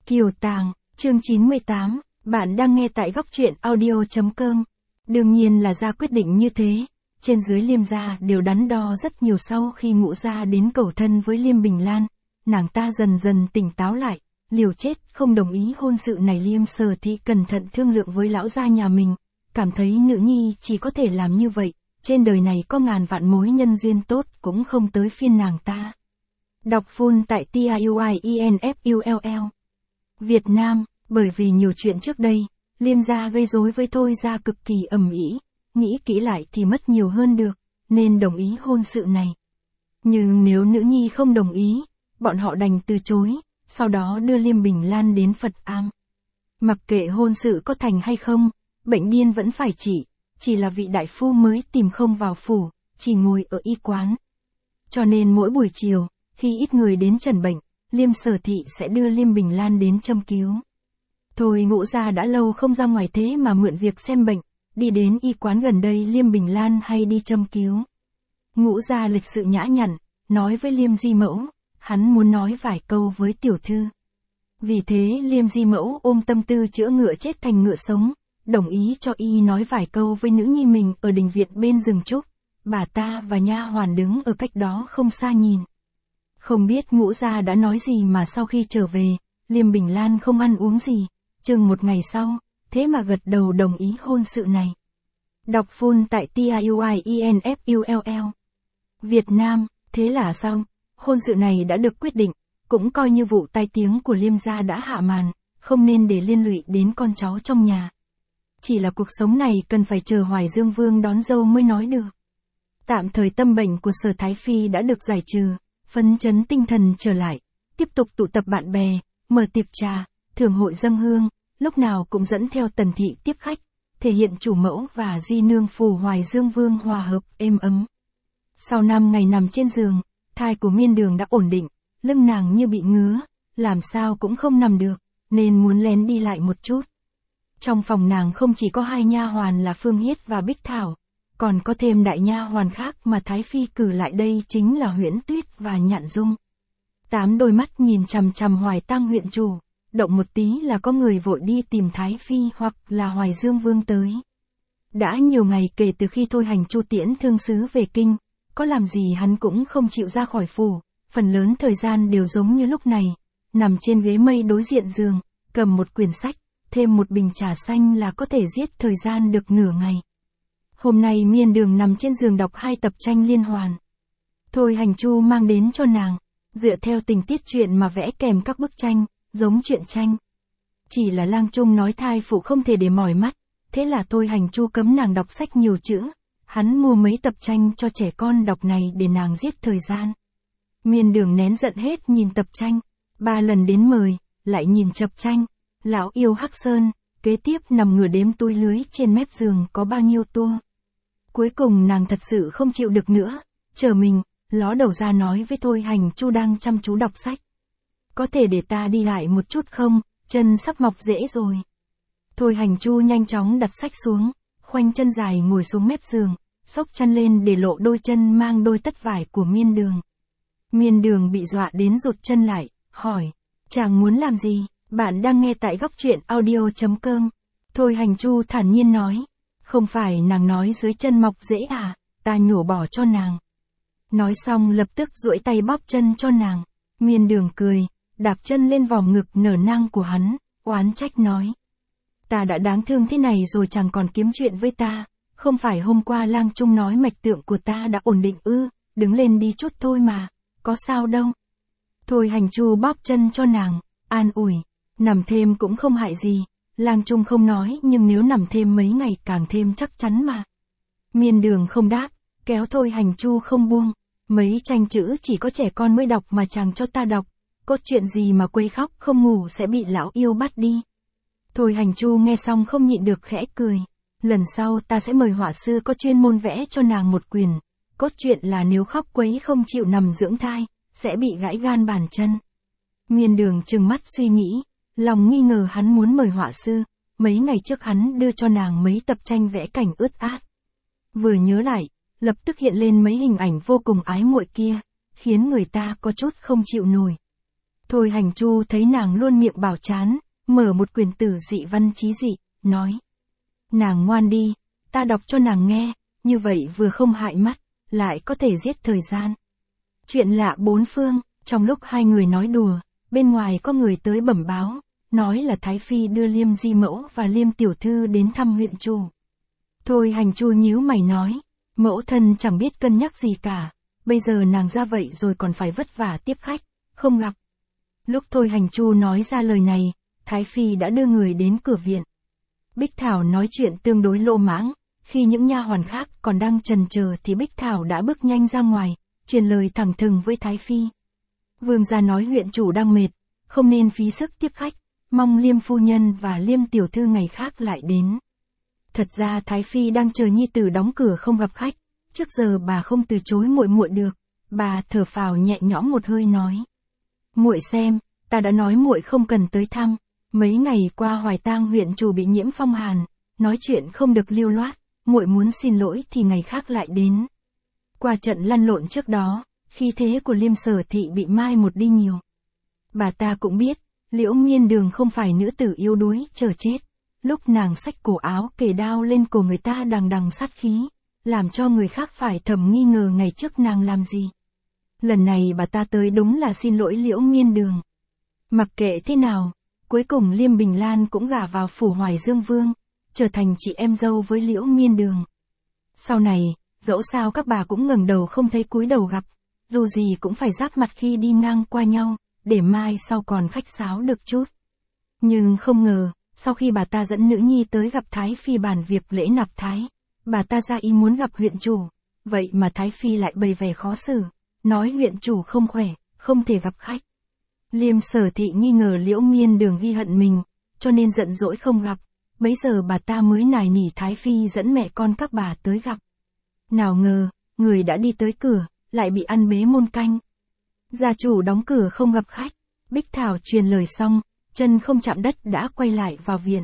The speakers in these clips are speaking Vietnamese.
Kiều Tàng, chương 98, bạn đang nghe tại góc truyện audio.com. Đương nhiên là ra quyết định như thế, trên dưới Liêm gia đều đắn đo rất nhiều sau khi Ngũ gia đến cầu thân với Liêm Bình Lan, nàng ta dần dần tỉnh táo lại, liều chết không đồng ý hôn sự này. Liêm Sở Thị cẩn thận thương lượng với lão gia nhà mình, cảm thấy nữ nhi chỉ có thể làm như vậy, trên đời này có ngàn vạn mối nhân duyên tốt cũng không tới phiên nàng ta. Đọc full tại TIUIENFULL. Việt Nam, bởi vì nhiều chuyện trước đây, Liêm gia gây rối với Thôi gia cực kỳ ầm ĩ, nghĩ kỹ lại thì mất nhiều hơn được, nên đồng ý hôn sự này. Nhưng nếu nữ nhi không đồng ý, bọn họ đành từ chối, sau đó đưa Liêm Bình Lan đến Phật Am. Mặc kệ hôn sự có thành hay không, bệnh điên vẫn phải trị, chỉ là vị đại phu mới tìm không vào phủ, chỉ ngồi ở y quán. Cho nên mỗi buổi chiều, khi ít người đến trần bệnh, Liêm Sở Thị sẽ đưa Liêm Bình Lan đến châm cứu. Thôi Ngũ gia đã lâu không ra ngoài thế mà mượn việc xem bệnh, đi đến y quán gần đây Liêm Bình Lan hay đi châm cứu. Ngũ gia lịch sự nhã nhặn, nói với Liêm Di Mẫu, hắn muốn nói vài câu với tiểu thư. Vì thế Liêm Di Mẫu ôm tâm tư chữa ngựa chết thành ngựa sống, đồng ý cho y nói vài câu với nữ nhi mình ở đình viện bên rừng trúc. Bà ta và nha hoàn đứng ở cách đó không xa nhìn. Không biết Ngũ gia đã nói gì mà sau khi trở về, Liêm Bình Lan không ăn uống gì, chừng một ngày sau, thế mà gật đầu đồng ý hôn sự này. Đọc full tại TIUIENFULL. Việt Nam, thế là xong, hôn sự này đã được quyết định, cũng coi như vụ tai tiếng của Liêm gia đã hạ màn, không nên để liên lụy đến con cháu trong nhà. Chỉ là cuộc sống này cần phải chờ Hoài Dương Vương đón dâu mới nói được. Tạm thời tâm bệnh của Sở Thái Phi đã được giải trừ, phấn chấn tinh thần trở lại, tiếp tục tụ tập bạn bè, mở tiệc trà, thưởng hội dâng hương, lúc nào cũng dẫn theo Tần Thị tiếp khách, thể hiện chủ mẫu và di nương phủ Hoài Dương Vương hòa hợp êm ấm. Sau 5 ngày nằm trên giường, thai của Miên Đường đã ổn định, lưng nàng như bị ngứa, làm sao cũng không nằm được, nên muốn lén đi lại một chút. Trong phòng nàng không chỉ có 2 nha hoàn là Phương Hiết và Bích Thảo, còn có thêm đại nha hoàn khác mà Thái Phi cử lại đây chính là Huyễn Tuyết và Nhạn Dung. 8 đôi mắt nhìn chằm chằm Hoài Tang huyện chủ, động một tí là có người vội đi tìm Thái Phi hoặc là Hoài Dương Vương tới. Đã nhiều ngày kể từ khi Thôi Hành Chu tiễn thương sứ về kinh, có làm gì hắn cũng không chịu ra khỏi phủ, phần lớn thời gian đều giống như lúc này, nằm trên ghế mây đối diện giường, cầm một quyển sách, thêm một bình trà xanh là có thể giết thời gian được nửa ngày. Hôm nay Miên Đường nằm trên giường đọc 2 tập tranh liên hoàn. Thôi Hành Chu mang đến cho nàng, dựa theo tình tiết truyện mà vẽ kèm các bức tranh, giống truyện tranh. Chỉ là Lang Trung nói thai phụ không thể để mỏi mắt, thế là Thôi Hành Chu cấm nàng đọc sách nhiều chữ, hắn mua mấy tập tranh cho trẻ con đọc này để nàng giết thời gian. Miên Đường nén giận hết nhìn tập tranh, 3 lần đến mời, lại nhìn tập tranh, lão yêu Hắc Sơn, kế tiếp nằm ngửa đếm túi lưới trên mép giường có bao nhiêu tua. Cuối cùng nàng thật sự không chịu được nữa, chờ mình, ló đầu ra nói với Thôi Hành Chu đang chăm chú đọc sách. Có thể để ta đi lại một chút không, chân sắp mọc rễ rồi. Thôi Hành Chu nhanh chóng đặt sách xuống, khoanh chân dài ngồi xuống mép giường, xốc chân lên để lộ đôi chân mang đôi tất vải của Miên Đường. Miên Đường bị dọa đến rụt chân lại, hỏi, chàng muốn làm gì? Bạn đang nghe tại góc truyện audio.com. Thôi Hành Chu thản nhiên nói, không phải nàng nói dưới chân mọc rễ à, ta nhổ bỏ cho nàng. Nói xong lập tức duỗi tay bóp chân cho nàng. Miên Đường cười, đạp chân lên vòng ngực nở nang của hắn, oán trách nói. Ta đã đáng thương thế này rồi chẳng còn kiếm chuyện với ta, không phải hôm qua Lang Trung nói mạch tượng của ta đã ổn định ư, đứng lên đi chút thôi mà, có sao đâu. Thôi Hành Chu bóp chân cho nàng, an ủi, nằm thêm cũng không hại gì, Lang Trung không nói nhưng nếu nằm thêm mấy ngày càng thêm chắc chắn mà. Miên Đường không đáp, kéo Thôi Hành Chu không buông, mấy tranh chữ chỉ có trẻ con mới đọc mà chàng cho ta đọc, có chuyện gì mà quấy khóc không ngủ sẽ bị lão yêu bắt đi. Thôi Hành Chu nghe xong không nhịn được khẽ cười, lần sau ta sẽ mời họa sư có chuyên môn vẽ cho nàng một quyển, cốt truyện là nếu khóc quấy không chịu nằm dưỡng thai, sẽ bị gãy gan bàn chân. Miên Đường trừng mắt suy nghĩ, lòng nghi ngờ hắn muốn mời họa sư, mấy ngày trước hắn đưa cho nàng mấy tập tranh vẽ cảnh ướt át. Vừa nhớ lại, lập tức hiện lên mấy hình ảnh vô cùng ái muội kia, khiến người ta có chút không chịu nổi. Thôi Hành Chu thấy nàng luôn miệng bảo chán, mở một quyển tử dị văn chí dị, nói. Nàng ngoan đi, ta đọc cho nàng nghe, như vậy vừa không hại mắt, lại có thể giết thời gian. Chuyện lạ bốn phương, trong lúc hai người nói đùa, bên ngoài có người tới bẩm báo, nói là Thái Phi đưa Liêm Di Mẫu và Liêm Tiểu Thư đến thăm huyện chủ. Thôi Hành Chu nhíu mày nói, mẫu thân chẳng biết cân nhắc gì cả, bây giờ nàng ra vậy rồi còn phải vất vả tiếp khách, không gặp. Lúc Thôi Hành Chu nói ra lời này, Thái Phi đã đưa người đến cửa viện. Bích Thảo nói chuyện tương đối lô mãng, khi những nha hoàn khác còn đang chần chờ thì Bích Thảo đã bước nhanh ra ngoài, truyền lời thẳng thừng với Thái Phi. Vương gia nói huyện chủ đang mệt, không nên phí sức tiếp khách, mong Liêm phu nhân và Liêm tiểu thư ngày khác lại đến. Thật ra Thái Phi đang chờ nhi tử đóng cửa không gặp khách, trước giờ bà không từ chối muội muội được, bà thở phào nhẹ nhõm một hơi nói. Muội xem, ta đã nói muội không cần tới thăm, mấy ngày qua Hoài Tang huyện chủ bị nhiễm phong hàn, nói chuyện không được lưu loát, muội muốn xin lỗi thì ngày khác lại đến. Qua trận lăn lộn trước đó, khí thế của Liêm Sở Thị bị mai một đi nhiều. Bà ta cũng biết, Liễu Miên Đường không phải nữ tử yếu đuối chờ chết, lúc nàng xách cổ áo kề đao lên cổ người ta đằng đằng sát khí, làm cho người khác phải thầm nghi ngờ ngày trước nàng làm gì. Lần này bà ta tới đúng là xin lỗi Liễu Miên Đường. Mặc kệ thế nào, cuối cùng Liêm Bình Lan cũng gả vào phủ Hoài Dương Vương, trở thành chị em dâu với Liễu Miên Đường. Sau này, dẫu sao các bà cũng ngẩng đầu không thấy cúi đầu gặp, dù gì cũng phải giáp mặt khi đi ngang qua nhau, để mai sau còn khách sáo được chút. Nhưng không ngờ, sau khi bà ta dẫn nữ nhi tới gặp Thái Phi bàn việc lễ nạp thái, bà ta ra ý muốn gặp huyện chủ, vậy mà Thái Phi lại bày vẻ khó xử, nói huyện chủ không khỏe, không thể gặp khách. Liêm Sở Thị nghi ngờ Liễu Miên Đường ghi hận mình, cho nên giận dỗi không gặp, bấy giờ bà ta mới nài nỉ Thái Phi dẫn mẹ con các bà tới gặp. Nào ngờ, người đã đi tới cửa, lại bị ăn bế môn canh. Gia chủ đóng cửa không gặp khách, Bích Thảo truyền lời xong, chân không chạm đất đã quay lại vào viện.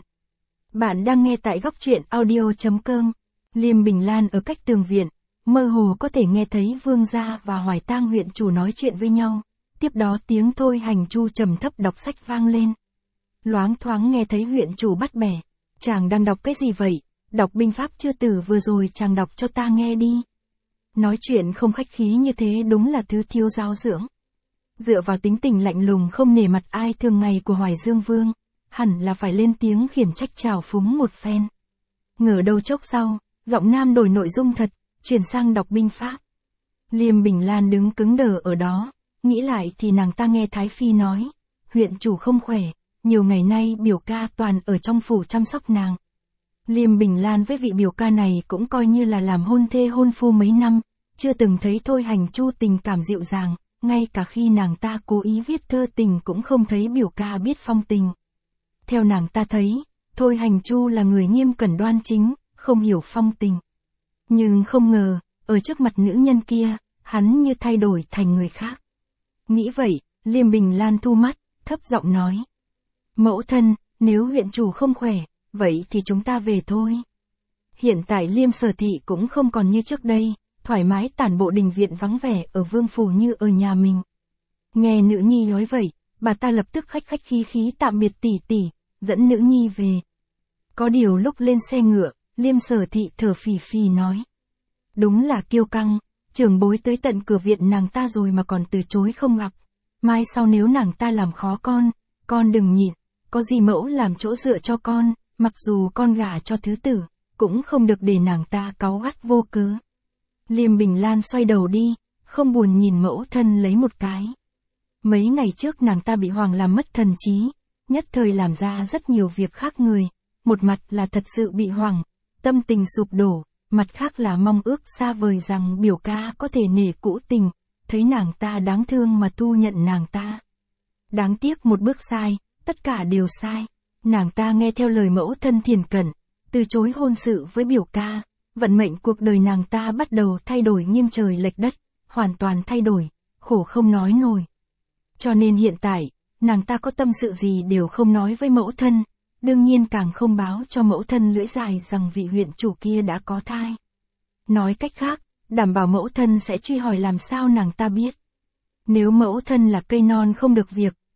Bạn đang nghe tại góc truyện audio.com. Liêm Bình Lan ở cách tường viện, mơ hồ có thể nghe thấy Vương gia và Hoài Tang huyện chủ nói chuyện với nhau. Tiếp đó tiếng Thôi Hành Chu trầm thấp đọc sách vang lên. Loáng thoáng nghe thấy huyện chủ bắt bẻ. Chàng đang đọc cái gì vậy? Đọc binh pháp chư tử vừa rồi chàng đọc cho ta nghe đi. Nói chuyện không khách khí như thế đúng là thứ thiếu giáo dưỡng. Dựa vào tính tình lạnh lùng không nể mặt ai thường ngày của Hoài Dương Vương, hẳn là phải lên tiếng khiển trách trào phúng một phen. Ngờ đâu chốc sau, giọng nam đổi nội dung thật, chuyển sang đọc binh pháp. Liêm Bình Lan đứng cứng đờ ở đó, nghĩ lại thì nàng ta nghe Thái Phi nói, huyện chủ không khỏe, nhiều ngày nay biểu ca toàn ở trong phủ chăm sóc nàng. Liêm Bình Lan với vị biểu ca này cũng coi như là làm hôn thê hôn phu mấy năm, chưa từng thấy Thôi Hành Chu tình cảm dịu dàng, ngay cả khi nàng ta cố ý viết thơ tình cũng không thấy biểu ca biết phong tình. Theo nàng ta thấy, Thôi Hành Chu là người nghiêm cẩn đoan chính, không hiểu phong tình. Nhưng không ngờ, ở trước mặt nữ nhân kia, hắn như thay đổi thành người khác. Nghĩ vậy, Liêm Bình Lan thu mắt, thấp giọng nói. Mẫu thân, nếu huyện chủ không khỏe, vậy thì chúng ta về thôi. Hiện tại Liêm Sở Thị cũng không còn như trước đây, thoải mái tản bộ đình viện vắng vẻ ở vương phủ như ở nhà mình. Nghe nữ nhi nói vậy, bà ta lập tức khách khí tạm biệt tỷ tỷ, dẫn nữ nhi về. Có điều lúc lên xe ngựa, Liêm Sở Thị thở phì phì nói. Đúng là kiêu căng, trưởng bối tới tận cửa viện nàng ta rồi mà còn từ chối không gặp. Mai sau nếu nàng ta làm khó con đừng nhịn, có gì mẫu làm chỗ dựa cho con, mặc dù con gả cho thứ tử, cũng không được để nàng ta cáu gắt vô cớ. Liêm Bình Lan xoay đầu đi, không buồn nhìn mẫu thân lấy một cái. Mấy ngày trước nàng ta bị Hoàng làm mất thần trí, nhất thời làm ra rất nhiều việc khác người, một mặt là thật sự bị Hoàng, tâm tình sụp đổ, mặt khác là mong ước xa vời rằng biểu ca có thể nể cũ tình, thấy nàng ta đáng thương mà thu nhận nàng ta. Đáng tiếc một bước sai, tất cả đều sai. Nàng ta nghe theo lời mẫu thân thiền cẩn, từ chối hôn sự với biểu ca, vận mệnh cuộc đời nàng ta bắt đầu thay đổi nghiêng trời lệch đất, hoàn toàn thay đổi, khổ không nói nổi. Cho nên hiện tại, nàng ta có tâm sự gì đều không nói với mẫu thân, đương nhiên càng không báo cho mẫu thân lưỡi dài rằng vị huyện chủ kia đã có thai. Nói cách khác, đảm bảo mẫu thân sẽ truy hỏi làm sao nàng ta biết. Nếu mẫu thân là cây non không được việc,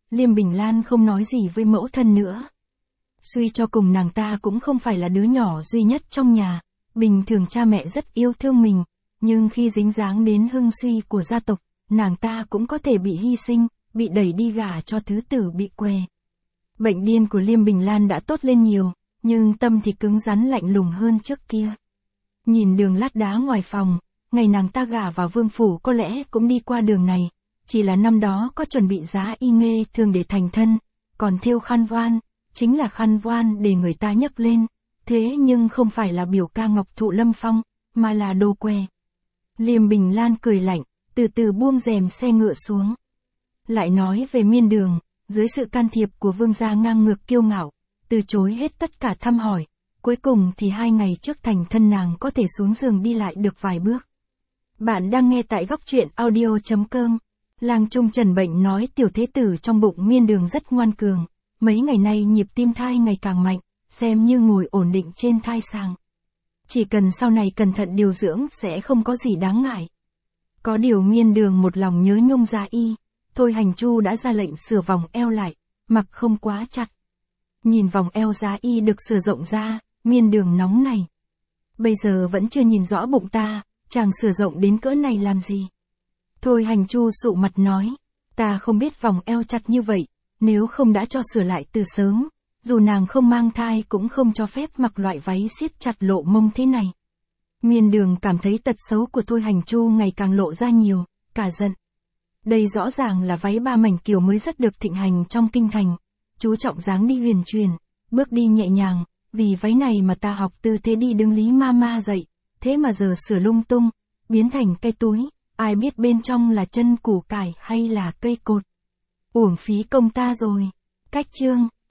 Liêm Bình Lan không nói gì với mẫu thân nữa. Suy cho cùng nàng ta cũng không phải là đứa nhỏ duy nhất trong nhà, bình thường cha mẹ rất yêu thương mình, nhưng khi dính dáng đến hưng suy của gia tộc, nàng ta cũng có thể bị hy sinh, bị đẩy đi gả cho thứ tử bị què. Bệnh điên của Liêm Bình Lan đã tốt lên nhiều, nhưng tâm thì cứng rắn lạnh lùng hơn trước kia. Nhìn đường lát đá ngoài phòng, ngày nàng ta gả vào vương phủ có lẽ cũng đi qua đường này, chỉ là năm đó có chuẩn bị giá y nghê thường để thành thân, còn thêu khăn voan, chính là khăn voan để người ta nhấc lên, thế nhưng không phải là biểu ca ngọc thụ lâm phong, mà là đồ què. Liêm Bình Lan cười lạnh, từ từ buông rèm xe ngựa xuống. Lại nói về Miên Đường, dưới sự can thiệp của vương gia ngang ngược kiêu ngạo, từ chối hết tất cả thăm hỏi, cuối cùng thì 2 ngày trước thành thân nàng có thể xuống giường đi lại được vài bước. Bạn đang nghe tại góc truyện audio.com. Lang Trung Trần bệnh nói tiểu thế tử trong bụng Miên Đường rất ngoan cường, mấy ngày nay nhịp tim thai ngày càng mạnh, xem như ngồi ổn định trên thai sàng. Chỉ cần sau này cẩn thận điều dưỡng sẽ không có gì đáng ngại. Có điều Miên Đường một lòng nhớ nhung gia y, Thôi Hành Chu đã ra lệnh sửa vòng eo lại, mặc không quá chặt. Nhìn vòng eo gia y được sửa rộng ra, Miên Đường nóng này. Bây giờ vẫn chưa nhìn rõ bụng ta, chàng sửa rộng đến cỡ này làm gì? Thôi Hành Chu sụ mặt nói, ta không biết vòng eo chặt như vậy, nếu không đã cho sửa lại từ sớm, dù nàng không mang thai cũng không cho phép mặc loại váy siết chặt lộ mông thế này. Miên Đường cảm thấy tật xấu của Thôi Hành Chu ngày càng lộ ra nhiều, cả giận. Đây rõ ràng là váy 3 mảnh kiều mới rất được thịnh hành trong kinh thành, chú trọng dáng đi huyền truyền, bước đi nhẹ nhàng, vì váy này mà ta học tư thế đi đứng Lý Mama dạy, thế mà giờ sửa lung tung, biến thành cây túi, ai biết bên trong là chân củ cải hay là cây cột. Uổng phí công ta rồi. Cách chương